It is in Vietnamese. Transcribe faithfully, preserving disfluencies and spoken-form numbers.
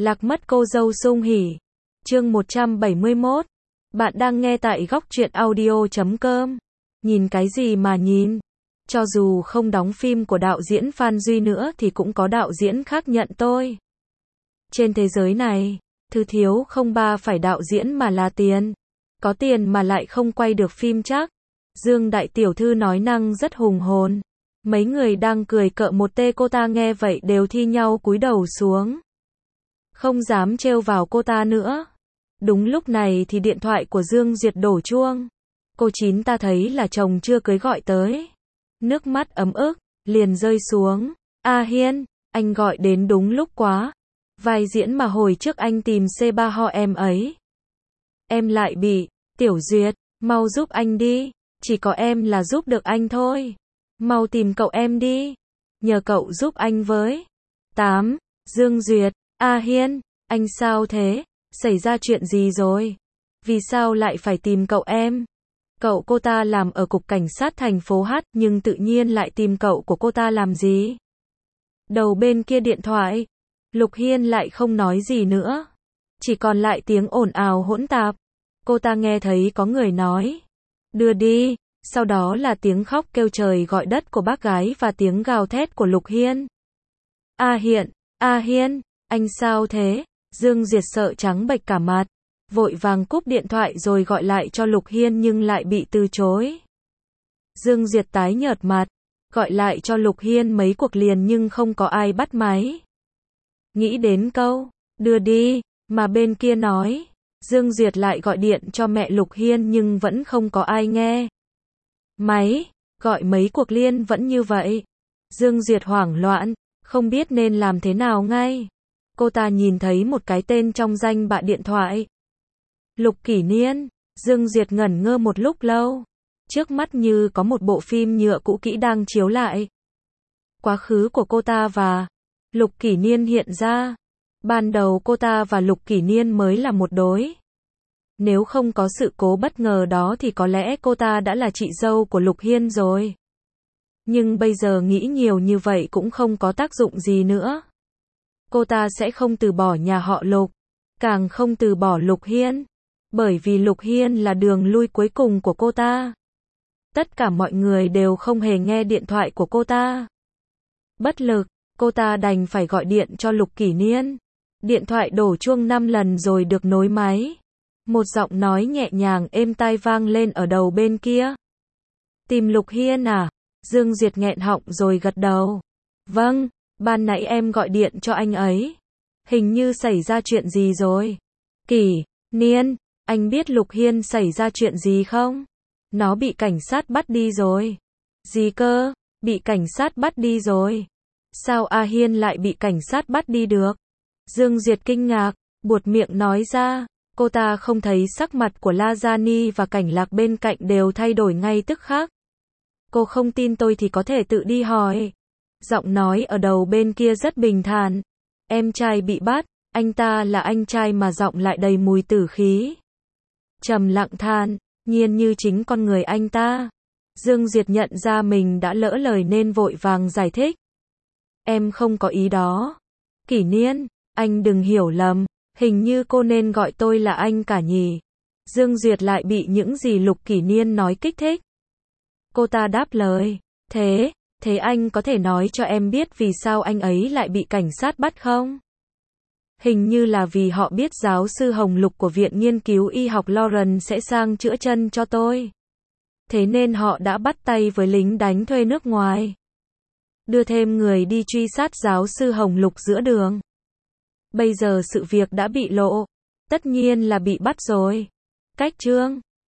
Lạc mất cô dâu sung hỉ. Chương một trăm bảy mươi mốt. Bạn đang nghe tại góc truyện audio chấm com. Nhìn cái gì mà nhìn? Cho dù không đóng phim của đạo diễn Phan Duy nữa thì cũng có đạo diễn khác nhận tôi. Trên thế giới này, thứ thiếu không ba phải đạo diễn mà là tiền. Có tiền mà lại không quay được phim chắc. Dương đại tiểu thư nói năng rất hùng hồn. Mấy người đang cười cợt một tê cô ta nghe vậy đều thi nhau cúi đầu xuống. Không dám trêu vào cô ta nữa. Đúng lúc này thì điện thoại của Dương Duyệt đổ chuông. Cô Chín ta thấy là chồng chưa cưới gọi tới. Nước mắt ấm ức, liền rơi xuống. A Hiên, anh gọi đến đúng lúc quá. Vai diễn mà hồi trước anh tìm xê ba ho em ấy. Em lại bị, Tiểu Duyệt, mau giúp anh đi. Chỉ có em là giúp được anh thôi. Mau tìm cậu em đi. Nhờ cậu giúp anh với. tám. Dương Duyệt, A Hiên, anh sao thế? Xảy ra chuyện gì rồi? Vì sao lại phải tìm cậu em? Cậu cô ta làm ở cục cảnh sát thành phố H nhưng tự nhiên lại tìm cậu của cô ta làm gì? Đầu bên kia điện thoại, Lục Hiên lại không nói gì nữa. Chỉ còn lại tiếng ồn ào hỗn tạp. Cô ta nghe thấy có người nói. Đưa đi. Sau đó là tiếng khóc kêu trời gọi đất của bác gái và tiếng gào thét của Lục Hiên. A Hiên, A Hiên, anh sao thế? Dương Duyệt sợ trắng bệch cả mặt. Vội vàng cúp điện thoại rồi gọi lại cho Lục Hiên nhưng lại bị từ chối. Dương Duyệt tái nhợt mặt. Gọi lại cho Lục Hiên mấy cuộc liền nhưng không có ai bắt máy. Nghĩ đến câu, đưa đi, mà bên kia nói. Dương Duyệt lại gọi điện cho mẹ Lục Hiên nhưng vẫn không có ai nghe. Máy, gọi mấy cuộc liên vẫn như vậy. Dương Duyệt hoảng loạn, không biết nên làm thế nào ngay. Cô ta nhìn thấy một cái tên trong danh bạ điện thoại. Lục Kỷ Niên. Dương Duyệt ngẩn ngơ một lúc lâu. Trước mắt như có một bộ phim nhựa cũ kỹ đang chiếu lại. Quá khứ của cô ta và Lục Kỷ Niên hiện ra. Ban đầu cô ta và Lục Kỷ Niên mới là một đối. Nếu không có sự cố bất ngờ đó thì có lẽ cô ta đã là chị dâu của Lục Hiên rồi. Nhưng bây giờ nghĩ nhiều như vậy cũng không có tác dụng gì nữa. Cô ta sẽ không từ bỏ nhà họ Lục, càng không từ bỏ Lục Hiên. Bởi vì Lục Hiên là đường lui cuối cùng của cô ta. Tất cả mọi người đều không hề nghe điện thoại của cô ta. Bất lực, cô ta đành phải gọi điện cho Lục Kỷ Niên. Điện thoại đổ chuông năm lần rồi được nối máy. Một giọng nói nhẹ nhàng êm tai vang lên ở đầu bên kia. Tìm Lục Hiên à? Dương Duyệt nghẹn họng rồi gật đầu. Vâng, ban nãy em gọi điện cho anh ấy. Hình như xảy ra chuyện gì rồi. Kỷ Niên, anh biết Lục Hiên xảy ra chuyện gì không? Nó bị cảnh sát bắt đi rồi. Gì cơ? Bị cảnh sát bắt đi rồi. Sao A Hiên lại bị cảnh sát bắt đi được? Dương Duyệt kinh ngạc, buột miệng nói ra. Cô ta không thấy sắc mặt của La Gia Ni và Cảnh Lạc bên cạnh đều thay đổi ngay tức khắc. Cô không tin tôi thì có thể tự đi hỏi. Giọng nói ở đầu bên kia rất bình thản. Em trai bị bắt, anh ta là anh trai mà giọng lại đầy mùi tử khí. Trầm lặng than, nhiên như chính con người anh ta. Dương Duyệt nhận ra mình đã lỡ lời nên vội vàng giải thích. Em không có ý đó. Kỷ Niên, anh đừng hiểu lầm. Hình như cô nên gọi tôi là anh cả nhỉ. Dương Duyệt lại bị những gì Lục Kỷ Niên nói kích thích. Cô ta đáp lời. Thế, thế anh có thể nói cho em biết vì sao anh ấy lại bị cảnh sát bắt không? Hình như là vì họ biết giáo sư Hồng Lục của Viện Nghiên cứu Y học Lauren sẽ sang chữa chân cho tôi. Thế nên họ đã bắt tay với lính đánh thuê nước ngoài. Đưa thêm người đi truy sát giáo sư Hồng Lục giữa đường. Bây giờ sự việc đã bị lộ. Tất nhiên là bị bắt rồi. Cách chương